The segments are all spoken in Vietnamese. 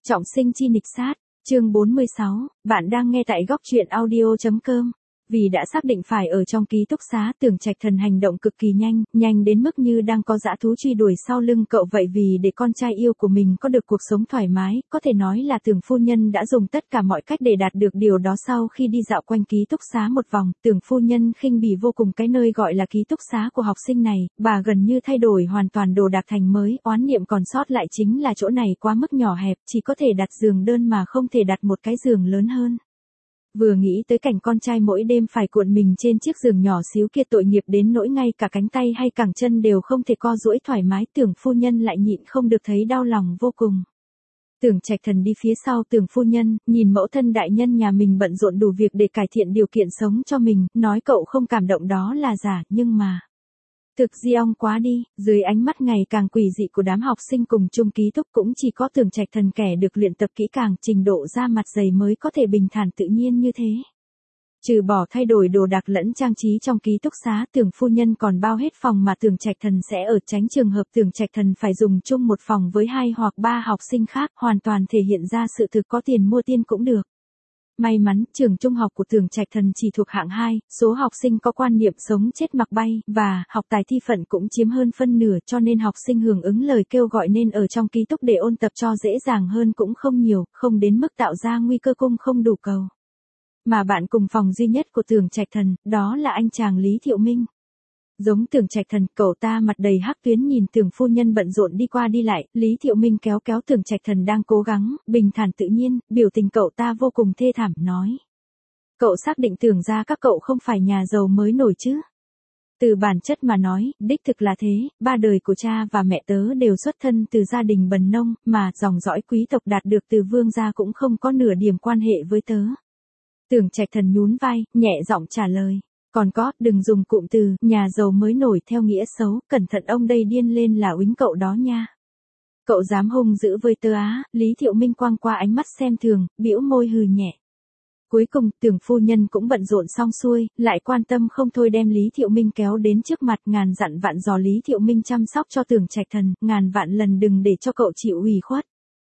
Trọng sinh chi nghịch sát, chương 46, bạn đang nghe tại góc truyện audio.com. Vì đã xác định phải ở trong ký túc xá, Tưởng Trạch Thần hành động cực kỳ nhanh đến mức như đang có dã thú truy đuổi sau lưng cậu vậy. Vì để con trai yêu của mình có được cuộc sống thoải mái, có thể nói là Tưởng phu nhân đã dùng tất cả mọi cách để đạt được điều đó. Sau khi đi dạo quanh ký túc xá một vòng, Tưởng phu nhân khinh bỉ vô cùng cái nơi gọi là ký túc xá của học sinh này, bà gần như thay đổi hoàn toàn đồ đạc thành mới. Oán niệm còn sót lại chính là chỗ này quá mức nhỏ hẹp, chỉ có thể đặt giường đơn mà không thể đặt một cái giường lớn hơn. Vừa nghĩ tới cảnh con trai mỗi đêm phải cuộn mình trên chiếc giường nhỏ xíu kia, tội nghiệp đến nỗi ngay cả cánh tay hay cẳng chân đều không thể co duỗi thoải mái, Tưởng phu nhân lại nhịn không được thấy đau lòng vô cùng. Tưởng Trạch Thần đi phía sau Tưởng phu nhân, nhìn mẫu thân đại nhân nhà mình bận rộn đủ việc để cải thiện điều kiện sống cho mình, nói cậu không cảm động đó là giả, nhưng mà thực di ong quá đi. Dưới ánh mắt ngày càng quỷ dị của đám học sinh cùng chung ký túc, cũng chỉ có Tưởng Trạch Thần kẻ được luyện tập kỹ càng, trình độ da mặt dày mới có thể bình thản tự nhiên như thế. Trừ bỏ thay đổi đồ đạc lẫn trang trí trong ký túc xá, Tưởng phu nhân còn bao hết phòng mà Tưởng Trạch Thần sẽ ở, tránh trường hợp Tưởng Trạch Thần phải dùng chung một phòng với 2 hoặc 3 học sinh khác, hoàn toàn thể hiện ra sự thực có tiền mua tiên cũng được. May mắn, trường trung học của Tưởng Trạch Thần chỉ thuộc hạng 2, số học sinh có quan niệm sống chết mặc bay, và học tài thi phận cũng chiếm hơn phân nửa, cho nên học sinh hưởng ứng lời kêu gọi nên ở trong ký túc để ôn tập cho dễ dàng hơn cũng không nhiều, không đến mức tạo ra nguy cơ cung không đủ cầu. Mà bạn cùng phòng duy nhất của Tưởng Trạch Thần, đó là anh chàng Lý Thiệu Minh. Giống Tưởng Trạch Thần, cậu ta mặt đầy hắc tuyến nhìn Tưởng phu nhân bận rộn đi qua đi lại, Lý Thiệu Minh kéo Tưởng Trạch Thần đang cố gắng, bình thản tự nhiên, biểu tình cậu ta vô cùng thê thảm, nói. Cậu xác định Tưởng ra các cậu không phải nhà giàu mới nổi chứ? Từ bản chất mà nói, đích thực là thế, 3 đời của cha và mẹ tớ đều xuất thân từ gia đình bần nông, mà dòng dõi quý tộc đạt được từ vương gia cũng không có nửa điểm quan hệ với tớ. Tưởng Trạch Thần nhún vai, nhẹ giọng trả lời. Còn có, đừng dùng cụm từ, nhà giàu mới nổi theo nghĩa xấu, cẩn thận ông đây điên lên là uýnh cậu đó nha. Cậu dám hung dữ với tớ á? Lý Thiệu Minh quang qua ánh mắt xem thường, bĩu môi hừ nhẹ. Cuối cùng, Tưởng phu nhân cũng bận rộn xong xuôi, lại quan tâm không thôi đem Lý Thiệu Minh kéo đến trước mặt, ngàn dặn vạn dò Lý Thiệu Minh chăm sóc cho Tưởng Trạch Thần, ngàn vạn lần đừng để cho cậu chịu ủy khuất.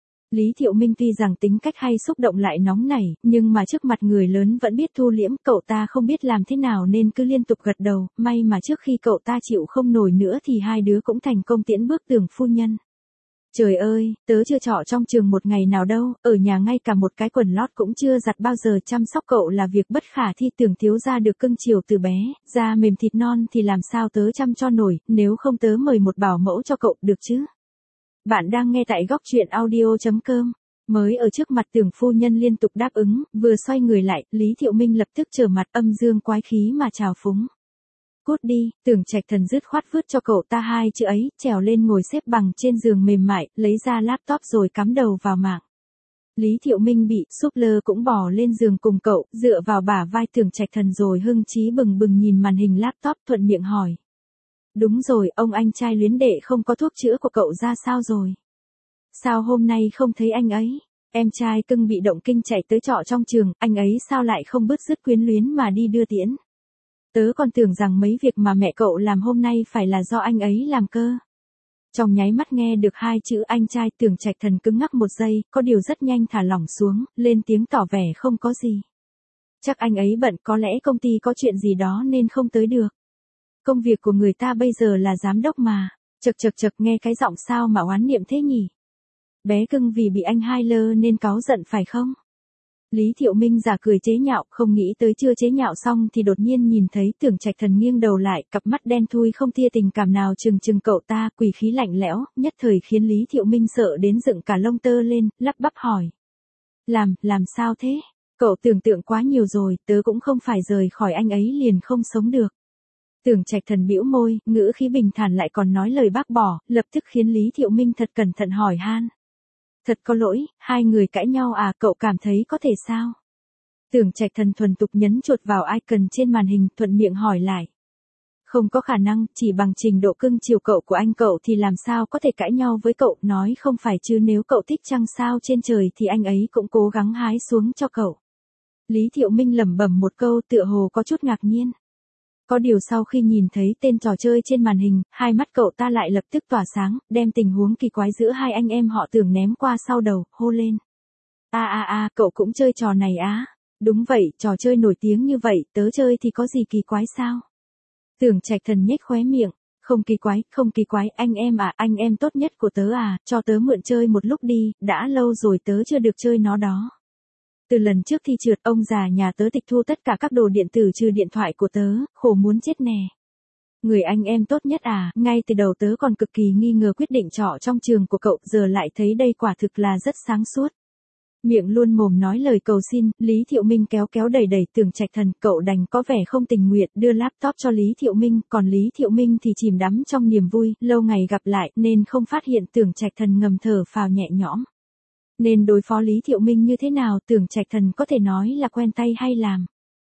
Lý Thiệu Minh tuy rằng tính cách hay xúc động lại nóng nảy, nhưng mà trước mặt người lớn vẫn biết thu liễm, cậu ta không biết làm thế nào nên cứ liên tục gật đầu, may mà trước khi cậu ta chịu không nổi nữa thì hai đứa cũng thành công tiễn bước Tưởng phu nhân. Trời ơi, tớ chưa trọ trong trường một ngày nào đâu, ở nhà ngay cả một cái quần lót cũng chưa giặt bao giờ, chăm sóc cậu là việc bất khả thi. Tưởng thiếu gia được cưng chiều từ bé, da mềm thịt non thì làm sao tớ chăm cho nổi, nếu không tớ mời một bảo mẫu cho cậu, được chứ? Bạn đang nghe tại góc truyện audio.com. Mới ở trước mặt Tưởng phu nhân liên tục đáp ứng, vừa xoay người lại, Lý Thiệu Minh lập tức trở mặt âm dương quái khí mà trào phúng. Cút đi. Tưởng Trạch Thần dứt khoát vứt cho cậu ta 2 chữ ấy, trèo lên ngồi xếp bằng trên giường mềm mại, lấy ra laptop rồi cắm đầu vào mạng. Lý Thiệu Minh bị súp lơ cũng bò lên giường cùng cậu, dựa vào bả vai Tưởng Trạch Thần rồi hưng trí bừng bừng nhìn màn hình laptop, thuận miệng hỏi. Đúng rồi, ông anh trai luyến đệ không có thuốc chữa của cậu ra sao rồi? Sao hôm nay không thấy anh ấy? Em trai cưng bị động kinh chạy tới trọ trong trường, anh ấy sao lại không bứt rứt quyến luyến mà đi đưa tiễn? Tớ còn tưởng rằng mấy việc mà mẹ cậu làm hôm nay phải là do anh ấy làm cơ. Trong nháy mắt nghe được 2 chữ anh trai, Tưởng Trạch Thần cứng ngắc một giây, có điều rất nhanh thả lỏng xuống, lên tiếng tỏ vẻ không có gì. Chắc anh ấy bận, có lẽ công ty có chuyện gì đó nên không tới được. Công việc của người ta bây giờ là giám đốc mà. Chật nghe cái giọng sao mà oán niệm thế nhỉ? Bé cưng vì bị anh hai lơ nên cáu giận phải không? Lý Thiệu Minh giả cười chế nhạo, không nghĩ tới chưa chế nhạo xong thì đột nhiên nhìn thấy Tưởng Trạch Thần nghiêng đầu lại, cặp mắt đen thui không tia tình cảm nào trừng cậu ta, quỷ khí lạnh lẽo, nhất thời khiến Lý Thiệu Minh sợ đến dựng cả lông tơ lên, lắp bắp hỏi. Làm sao thế? Cậu tưởng tượng quá nhiều rồi, tớ cũng không phải rời khỏi anh ấy liền không sống được. Tưởng Trạch Thần bĩu môi, ngữ khí bình thản lại còn nói lời bác bỏ, lập tức khiến Lý Thiệu Minh thật cẩn thận hỏi han. Thật có lỗi, hai người cãi nhau à, cậu cảm thấy có thể sao? Tưởng Trạch Thần thuần tục nhấn chuột vào icon trên màn hình, thuận miệng hỏi lại. Không có khả năng, chỉ bằng trình độ cưng chiều cậu của anh cậu thì làm sao có thể cãi nhau với cậu, nói không phải chứ nếu cậu thích trăng sao trên trời thì anh ấy cũng cố gắng hái xuống cho cậu. Lý Thiệu Minh lẩm bẩm một câu tựa hồ có chút ngạc nhiên. Có điều sau khi nhìn thấy tên trò chơi trên màn hình, hai mắt cậu ta lại lập tức tỏa sáng, đem tình huống kỳ quái giữa hai anh em họ Tưởng ném qua sau đầu, hô lên. Cậu cũng chơi trò này á? Đúng vậy, trò chơi nổi tiếng như vậy, tớ chơi thì có gì kỳ quái sao? Tưởng Trạch Thần nhếch khóe miệng, không kỳ quái, anh em tốt nhất của tớ à, cho tớ mượn chơi một lúc đi, đã lâu rồi tớ chưa được chơi nó đó. Từ lần trước thi trượt, ông già nhà tớ tịch thu tất cả các đồ điện tử trừ điện thoại của tớ, khổ muốn chết nè. Người anh em tốt nhất à, ngay từ đầu tớ còn cực kỳ nghi ngờ quyết định trọ trong trường của cậu, giờ lại thấy đây quả thực là rất sáng suốt. Miệng luôn mồm nói lời cầu xin, Lý Thiệu Minh kéo kéo đẩy đẩy Tưởng Trạch Thần, cậu đành có vẻ không tình nguyện đưa laptop cho Lý Thiệu Minh, còn Lý Thiệu Minh thì chìm đắm trong niềm vui, lâu ngày gặp lại nên không phát hiện Tưởng Trạch Thần ngầm thở phào nhẹ nhõm. Nên đối phó Lý Thiệu Minh như thế nào, Tưởng Trạch Thần có thể nói là quen tay hay làm.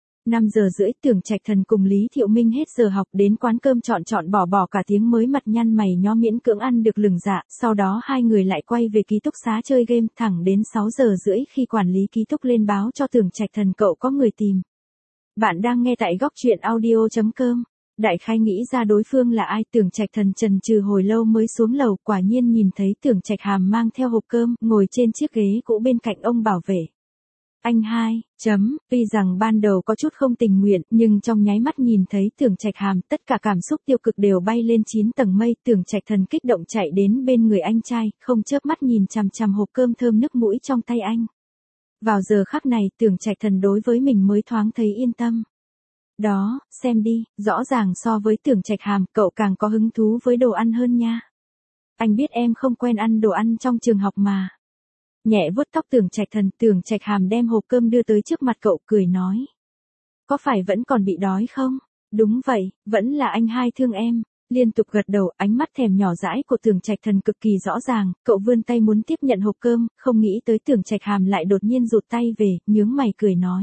5 giờ rưỡi, Tưởng Trạch Thần cùng Lý Thiệu Minh hết giờ học đến quán cơm chọn bỏ cả tiếng mới mặt nhăn mày nhó miễn cưỡng ăn được lừng dạ, sau đó hai người lại quay về ký túc xá chơi game thẳng đến 6 giờ rưỡi khi quản lý ký túc lên báo cho Tưởng Trạch Thần cậu có người tìm. Bạn đang nghe tại góc truyện audio.com. Đại khái nghĩ ra đối phương là ai, Tưởng Trạch Thần chần chừ hồi lâu mới xuống lầu, quả nhiên nhìn thấy Tưởng Trạch Hàm mang theo hộp cơm, ngồi trên chiếc ghế cũ bên cạnh ông bảo vệ. Anh hai, tuy rằng ban đầu có chút không tình nguyện, nhưng trong nháy mắt nhìn thấy Tưởng Trạch Hàm, tất cả cảm xúc tiêu cực đều bay lên 9 tầng mây, Tưởng Trạch Thần kích động chạy đến bên người anh trai, không chớp mắt nhìn chằm chằm hộp cơm thơm nức mũi trong tay anh. Vào giờ khắc này, Tưởng Trạch Thần đối với mình mới thoáng thấy yên tâm. Đó, xem đi, rõ ràng so với Tưởng Trạch Hàm, cậu càng có hứng thú với đồ ăn hơn nha. Anh biết em không quen ăn đồ ăn trong trường học mà. Nhẹ vuốt tóc Tưởng Trạch Hàm đem hộp cơm đưa tới trước mặt cậu, cười nói. Có phải vẫn còn bị đói không? Đúng vậy, vẫn là anh hai thương em. Liên tục gật đầu, ánh mắt thèm nhỏ dãi của Tưởng Trạch Thần cực kỳ rõ ràng, cậu vươn tay muốn tiếp nhận hộp cơm, không nghĩ tới Tưởng Trạch Hàm lại đột nhiên rụt tay về, nhướng mày cười nói.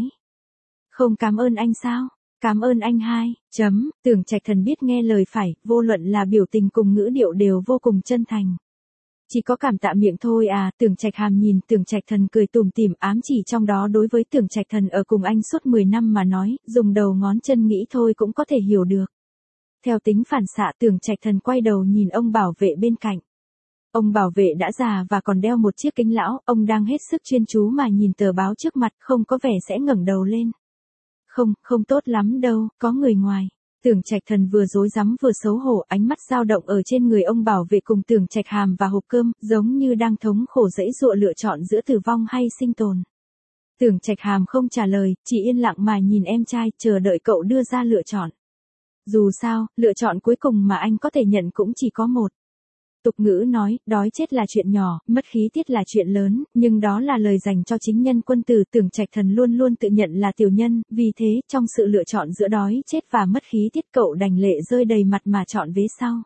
Không cảm ơn anh sao? Cảm ơn anh hai, Tưởng Trạch Thần biết nghe lời phải, vô luận là biểu tình cùng ngữ điệu đều vô cùng chân thành. Chỉ có cảm tạ miệng thôi à, Tưởng Trạch Hàm nhìn Tưởng Trạch Thần cười tủm tỉm, ám chỉ trong đó đối với Tưởng Trạch Thần ở cùng anh suốt 10 năm mà nói, dùng đầu ngón chân nghĩ thôi cũng có thể hiểu được. Theo tính phản xạ, Tưởng Trạch Thần quay đầu nhìn ông bảo vệ bên cạnh. Ông bảo vệ đã già và còn đeo một chiếc kính lão, ông đang hết sức chuyên chú mà nhìn tờ báo trước mặt, không có vẻ sẽ ngẩng đầu lên. Không tốt lắm đâu, có người ngoài. Tưởng Trạch Thần vừa rối rắm vừa xấu hổ, ánh mắt dao động ở trên người ông bảo vệ cùng Tưởng Trạch Hàm và hộp cơm, giống như đang thống khổ giãy giụa lựa chọn giữa tử vong hay sinh tồn. Tưởng Trạch Hàm không trả lời, chỉ yên lặng mà nhìn em trai, chờ đợi cậu đưa ra lựa chọn. Dù sao, lựa chọn cuối cùng mà anh có thể nhận cũng chỉ có một. Tục ngữ nói, đói chết là chuyện nhỏ, mất khí tiết là chuyện lớn, nhưng đó là lời dành cho chính nhân quân tử. Tưởng Trạch Thần luôn luôn tự nhận là tiểu nhân, vì thế, trong sự lựa chọn giữa đói chết và mất khí tiết, cậu đành lệ rơi đầy mặt mà chọn vế sau.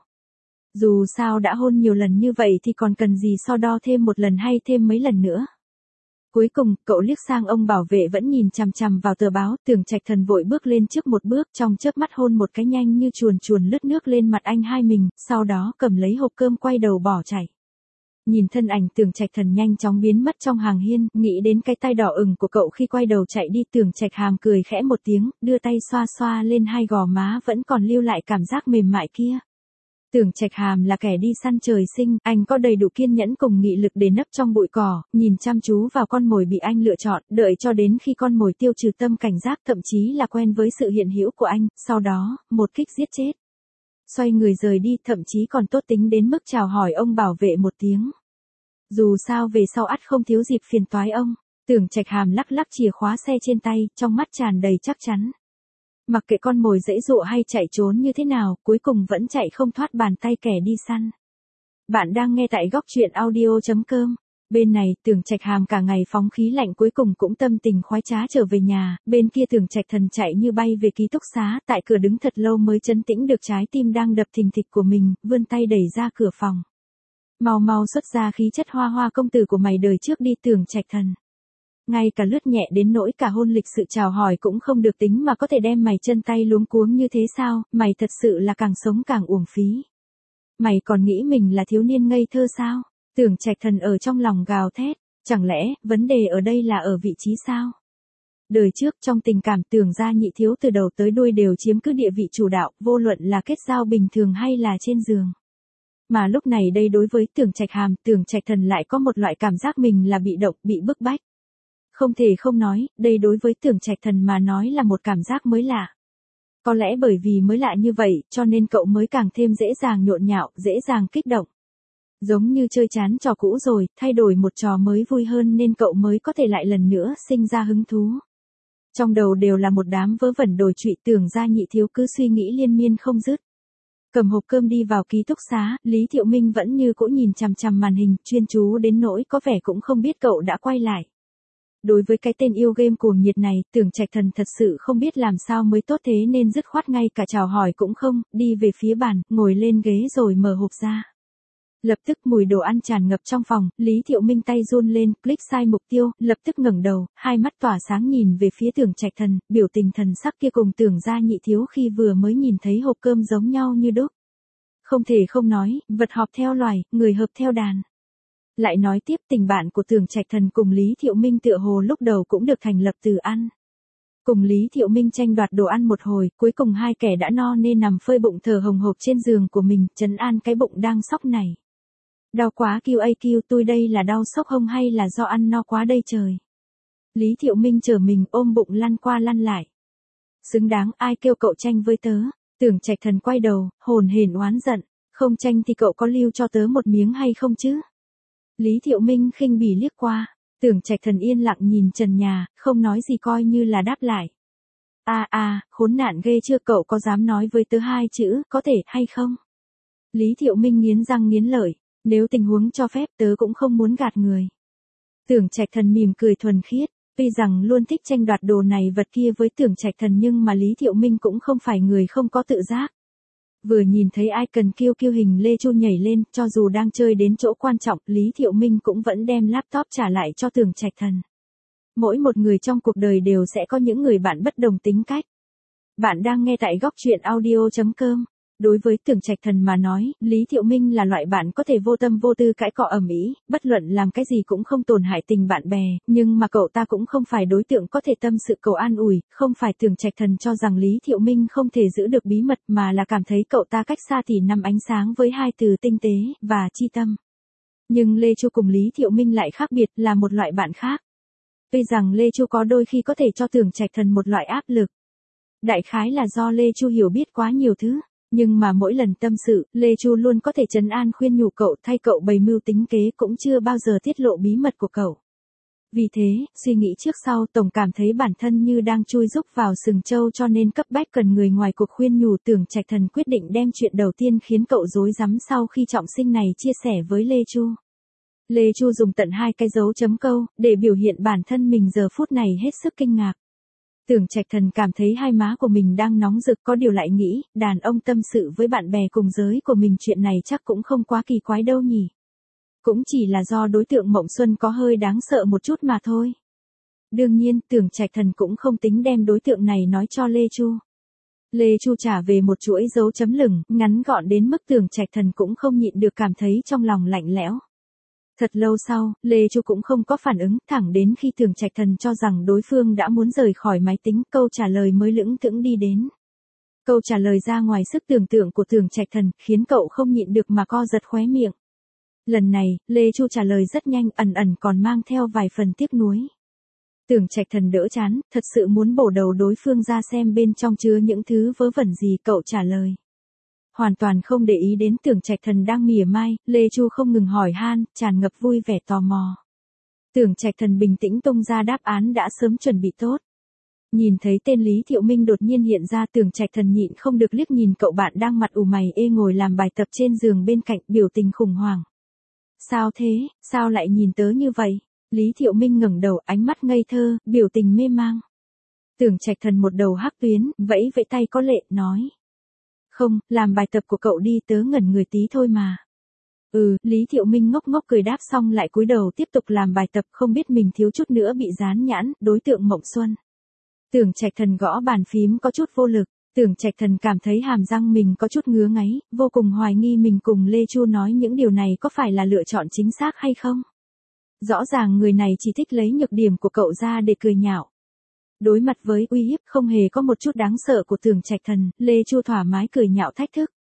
Dù sao đã hôn nhiều lần như vậy thì còn cần gì so đo thêm một lần hay thêm mấy lần nữa. Cuối cùng, cậu liếc sang ông bảo vệ vẫn nhìn chằm chằm vào tờ báo, Tưởng Trạch Thần vội bước lên trước một bước, trong chớp mắt hôn một cái nhanh như chuồn lướt nước lên mặt anh hai mình, sau đó cầm lấy hộp cơm quay đầu bỏ chạy. Nhìn thân ảnh Tưởng Trạch Thần nhanh chóng biến mất trong hàng hiên, nghĩ đến cái tay đỏ ửng của cậu khi quay đầu chạy đi, Tưởng Trạch Hàm cười khẽ một tiếng, đưa tay xoa xoa lên hai gò má vẫn còn lưu lại cảm giác mềm mại kia. Tưởng Trạch Hàm là kẻ đi săn trời sinh, anh có đầy đủ kiên nhẫn cùng nghị lực để nấp trong bụi cỏ, nhìn chăm chú vào con mồi bị anh lựa chọn, đợi cho đến khi con mồi tiêu trừ tâm cảnh giác, thậm chí là quen với sự hiện hữu của anh, sau đó, một kích giết chết. Xoay người rời đi, thậm chí còn tốt tính đến mức chào hỏi ông bảo vệ một tiếng. Dù sao về sau ắt không thiếu dịp phiền toái ông. Tưởng Trạch Hàm lắc lắc chìa khóa xe trên tay, trong mắt tràn đầy chắc chắn. Mặc kệ con mồi giãy giụa hay chạy trốn như thế nào, cuối cùng vẫn chạy không thoát bàn tay kẻ đi săn. Bạn đang nghe tại góc truyện audio.com. Bên này, Tưởng Trạch Hàm cả ngày phóng khí lạnh cuối cùng cũng tâm tình khoái trá trở về nhà, bên kia Tưởng Trạch Thần chạy như bay về ký túc xá, tại cửa đứng thật lâu mới trấn tĩnh được trái tim đang đập thình thịch của mình, vươn tay đẩy ra cửa phòng. Mau xuất ra khí chất hoa hoa công tử của mày đời trước đi Tưởng Trạch Thần. Ngay cả lướt nhẹ đến nỗi cả hôn lịch sự chào hỏi cũng không được tính mà có thể đem mày chân tay luống cuống như thế sao, mày thật sự là càng sống càng uổng phí. Mày còn nghĩ mình là thiếu niên ngây thơ sao? Tưởng Trạch Thần ở trong lòng gào thét, chẳng lẽ, vấn đề ở đây là ở vị trí sao? Đời trước trong tình cảm Tưởng gia nhị thiếu từ đầu tới đuôi đều chiếm cứ địa vị chủ đạo, vô luận là kết giao bình thường hay là trên giường. Mà lúc này đây đối với Tưởng Trạch Hàm, Tưởng Trạch Thần lại có một loại cảm giác mình là bị động, bị bức bách. Không thể không nói, đây đối với Tưởng Trạch Thần mà nói là một cảm giác mới lạ. Có lẽ bởi vì mới lạ như vậy, cho nên cậu mới càng thêm dễ dàng nhộn nhạo, dễ dàng kích động. Giống như chơi chán trò cũ rồi, thay đổi một trò mới vui hơn nên cậu mới có thể lại lần nữa sinh ra hứng thú. Trong đầu đều là một đám vớ vẩn đồi trụy, Tưởng Gia Nhị Thiếu cứ suy nghĩ liên miên không dứt. Cầm hộp cơm đi vào ký túc xá, Lý Thiệu Minh vẫn như cũ nhìn chằm chằm màn hình, chuyên chú đến nỗi có vẻ cũng không biết cậu đã quay lại. Đối với cái tên yêu game cuồng nhiệt này, Tưởng Trạch Thần thật sự không biết làm sao mới tốt thế nên dứt khoát ngay cả chào hỏi cũng không, đi về phía bàn, ngồi lên ghế rồi mở hộp ra. Lập tức mùi đồ ăn tràn ngập trong phòng, Lý Thiệu Minh tay run lên, click sai mục tiêu, lập tức ngẩng đầu, hai mắt tỏa sáng nhìn về phía Tưởng Trạch Thần, biểu tình thần sắc kia cùng Tưởng Gia Nhị Thiếu khi vừa mới nhìn thấy hộp cơm giống nhau như đúc. Không thể không nói, vật họp theo loài, người hợp theo đàn. Lại nói tiếp, tình bạn của Tưởng Trạch Thần cùng Lý Thiệu Minh tựa hồ lúc đầu cũng được thành lập từ ăn. Cùng Lý Thiệu Minh tranh đoạt đồ ăn một hồi, cuối cùng hai kẻ đã no nên nằm phơi bụng thở hồng hộc trên giường của mình, trấn an cái bụng đang sóc này. Đau quá QAQ, tôi đây là đau sốc hông hay là do ăn no quá đây trời. Lý Thiệu Minh trở mình ôm bụng lăn qua lăn lại. Xứng đáng, ai kêu cậu tranh với tớ. Tưởng Trạch Thần quay đầu, hồn hển oán giận. Không tranh thì cậu có lưu cho tớ một miếng hay không chứ? Lý Thiệu Minh khinh bỉ liếc qua. Tưởng Trạch Thần yên lặng nhìn trần nhà, không nói gì coi như là đáp lại. Khốn nạn ghê chưa, cậu có dám nói với tớ hai chữ, có thể hay không? Lý Thiệu Minh nghiến răng nghiến lợi. Nếu tình huống cho phép tớ cũng không muốn gạt người. Tưởng Trạch Thần mỉm cười thuần khiết, tuy rằng luôn thích tranh đoạt đồ này vật kia với Tưởng Trạch Thần nhưng mà Lý Thiệu Minh cũng không phải người không có tự giác. Vừa nhìn thấy icon QQ hình Lê Chu nhảy lên, cho dù đang chơi đến chỗ quan trọng, Lý Thiệu Minh cũng vẫn đem laptop trả lại cho Tưởng Trạch Thần. Mỗi một người trong cuộc đời đều sẽ có những người bạn bất đồng tính cách. Bạn đang nghe tại góc truyện audio.com. Đối với Tưởng Trạch Thần mà nói, Lý Thiệu Minh là loại bạn có thể vô tâm vô tư cãi cọ ầm ĩ, bất luận làm cái gì cũng không tổn hại tình bạn bè, nhưng mà cậu ta cũng không phải đối tượng có thể tâm sự cầu an ủi, không phải Tưởng Trạch Thần cho rằng Lý Thiệu Minh không thể giữ được bí mật mà là cảm thấy cậu ta cách xa thì năm ánh sáng với hai từ tinh tế và chi tâm. Nhưng Lê Chu cùng Lý Thiệu Minh lại khác biệt, là một loại bạn khác. Tuy rằng Lê Chu có đôi khi có thể cho Tưởng Trạch Thần một loại áp lực. Đại khái là do Lê Chu hiểu biết quá nhiều thứ. Nhưng mà mỗi lần tâm sự, Lê Chu luôn có thể trấn an khuyên nhủ cậu, thay cậu bày mưu tính kế, cũng chưa bao giờ tiết lộ bí mật của cậu. Vì thế, suy nghĩ trước sau, tổng cảm thấy bản thân như đang chui rúc vào sừng trâu, cho nên cấp bách cần người ngoài cuộc khuyên nhủ. Tưởng Trạch Thần quyết định đem chuyện đầu tiên khiến cậu rối rắm sau khi trọng sinh này chia sẻ với Lê Chu. Lê Chu dùng tận 2 cái dấu chấm câu để biểu hiện bản thân mình giờ phút này hết sức kinh ngạc. Tưởng Trạch Thần cảm thấy hai má của mình đang nóng rực, có điều lại nghĩ, đàn ông tâm sự với bạn bè cùng giới của mình chuyện này chắc cũng không quá kỳ quái đâu nhỉ. Cũng chỉ là do đối tượng Mộng Xuân có hơi đáng sợ một chút mà thôi. Đương nhiên, Tưởng Trạch Thần cũng không tính đem đối tượng này nói cho Lê Chu. Lê Chu trả về một chuỗi dấu chấm lửng, ngắn gọn đến mức Tưởng Trạch Thần cũng không nhịn được cảm thấy trong lòng lạnh lẽo. Thật lâu sau, Lê Chu cũng không có phản ứng, thẳng đến khi Tưởng Trạch Thần cho rằng đối phương đã muốn rời khỏi máy tính, câu trả lời mới lững thững đi đến. Câu trả lời ra ngoài sức tưởng tượng của Tưởng Trạch Thần, khiến cậu không nhịn được mà co giật khóe miệng. Lần này, Lê Chu trả lời rất nhanh, ẩn ẩn còn mang theo vài phần tiếc nuối. Tưởng Trạch Thần đỡ chán, thật sự muốn bổ đầu đối phương ra xem bên trong chứa những thứ vớ vẩn gì, cậu trả lời. Hoàn toàn không để ý đến Tưởng Trạch Thần đang mỉa mai, Lê Chu không ngừng hỏi han, tràn ngập vui vẻ tò mò. Tưởng Trạch Thần bình tĩnh tung ra đáp án đã sớm chuẩn bị tốt. Nhìn thấy tên Lý Thiệu Minh đột nhiên hiện ra, Tưởng Trạch Thần nhịn không được liếc nhìn cậu bạn đang mặt ủ mày ê ngồi làm bài tập trên giường bên cạnh, biểu tình khủng hoảng. Sao thế, sao lại nhìn tớ như vậy? Lý Thiệu Minh ngẩng đầu, ánh mắt ngây thơ, biểu tình mê mang. Tưởng Trạch Thần một đầu hắc tuyến, vẫy vẫy tay có lệ, nói. Không, làm bài tập của cậu đi, tớ ngẩn người tí thôi mà. Lý Thiệu Minh ngốc ngốc cười đáp xong lại cúi đầu tiếp tục làm bài tập, không biết mình thiếu chút nữa bị dán nhãn, đối tượng Mộng Xuân. Tưởng Trạch Thần gõ bàn phím có chút vô lực, Tưởng Trạch Thần cảm thấy hàm răng mình có chút ngứa ngáy, vô cùng hoài nghi mình cùng Lê Chu nói những điều này có phải là lựa chọn chính xác hay không. Rõ ràng người này chỉ thích lấy nhược điểm của cậu ra để cười nhạo. Đối mặt với uy hiếp không hề có một chút đáng sợ của Tưởng Trạch Thần, Lê Chu thoải mái cười nhạo thách thức.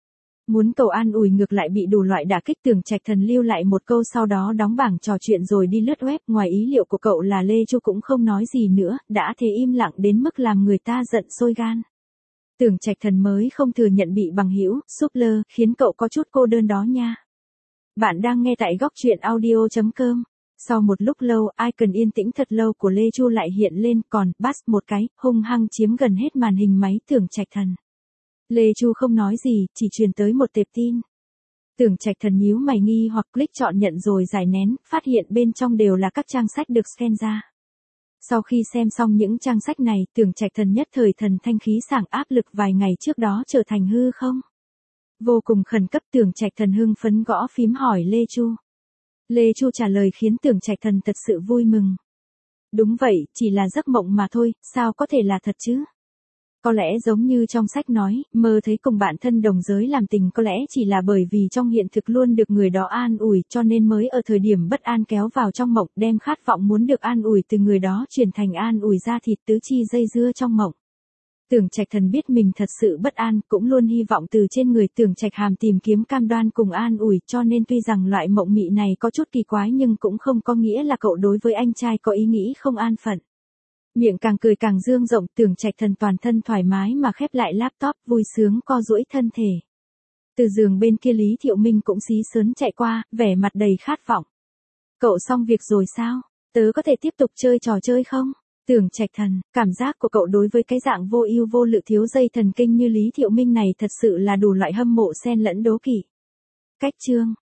Muốn cầu an ủi ngược lại bị đủ loại đả kích. Tưởng Trạch Thần lưu lại một câu sau đó đóng bảng trò chuyện rồi đi lướt web. Ngoài ý liệu của cậu là Lê Chu cũng không nói gì nữa, đã thế im lặng đến mức làm người ta giận sôi gan. Tưởng Trạch Thần mới không thừa nhận bị bằng hữu, súp lơ, khiến cậu có chút cô đơn đó nha. Bạn đang nghe tại góc truyện audio.com. Sau một lúc lâu, icon yên tĩnh thật lâu của Lê Chu lại hiện lên, còn bass một cái, hung hăng chiếm gần hết màn hình máy Tưởng Trạch Thần. Lê Chu không nói gì, chỉ truyền tới một tệp tin. Tưởng Trạch Thần nhíu mày nghi hoặc click chọn nhận rồi giải nén, phát hiện bên trong đều là các trang sách được scan ra. Sau khi xem xong những trang sách này, Tưởng Trạch Thần nhất thời thần thanh khí sảng, áp lực vài ngày trước đó trở thành hư không. Vô cùng khẩn cấp, Tưởng Trạch Thần hưng phấn gõ phím hỏi Lê Chu. Lê Chu trả lời khiến Tưởng Trạch Thần thật sự vui mừng. Đúng vậy, chỉ là giấc mộng mà thôi, sao có thể là thật chứ? Có lẽ giống như trong sách nói, mơ thấy cùng bạn thân đồng giới làm tình có lẽ chỉ là bởi vì trong hiện thực luôn được người đó an ủi cho nên mới ở thời điểm bất an kéo vào trong mộng, đem khát vọng muốn được an ủi từ người đó chuyển thành an ủi da thịt tứ chi dây dưa trong mộng. Tưởng Trạch Thần biết mình thật sự bất an, cũng luôn hy vọng từ trên người Tưởng Trạch Hàm tìm kiếm cam đoan cùng an ủi, cho nên tuy rằng loại mộng mị này có chút kỳ quái nhưng cũng không có nghĩa là cậu đối với anh trai có ý nghĩ không an phận. Miệng càng cười càng dương rộng, Tưởng Trạch Thần toàn thân thoải mái mà khép lại laptop, vui sướng co duỗi thân thể. Từ giường bên kia Lý Thiệu Minh cũng xí sớn chạy qua, vẻ mặt đầy khát vọng. Cậu xong việc rồi sao? Tớ có thể tiếp tục chơi trò chơi không? Tưởng Trạch Thần, cảm giác của cậu đối với cái dạng vô ưu vô lự thiếu dây thần kinh như Lý Thiệu Minh này thật sự là đủ loại hâm mộ xen lẫn đố kỵ. Cách chương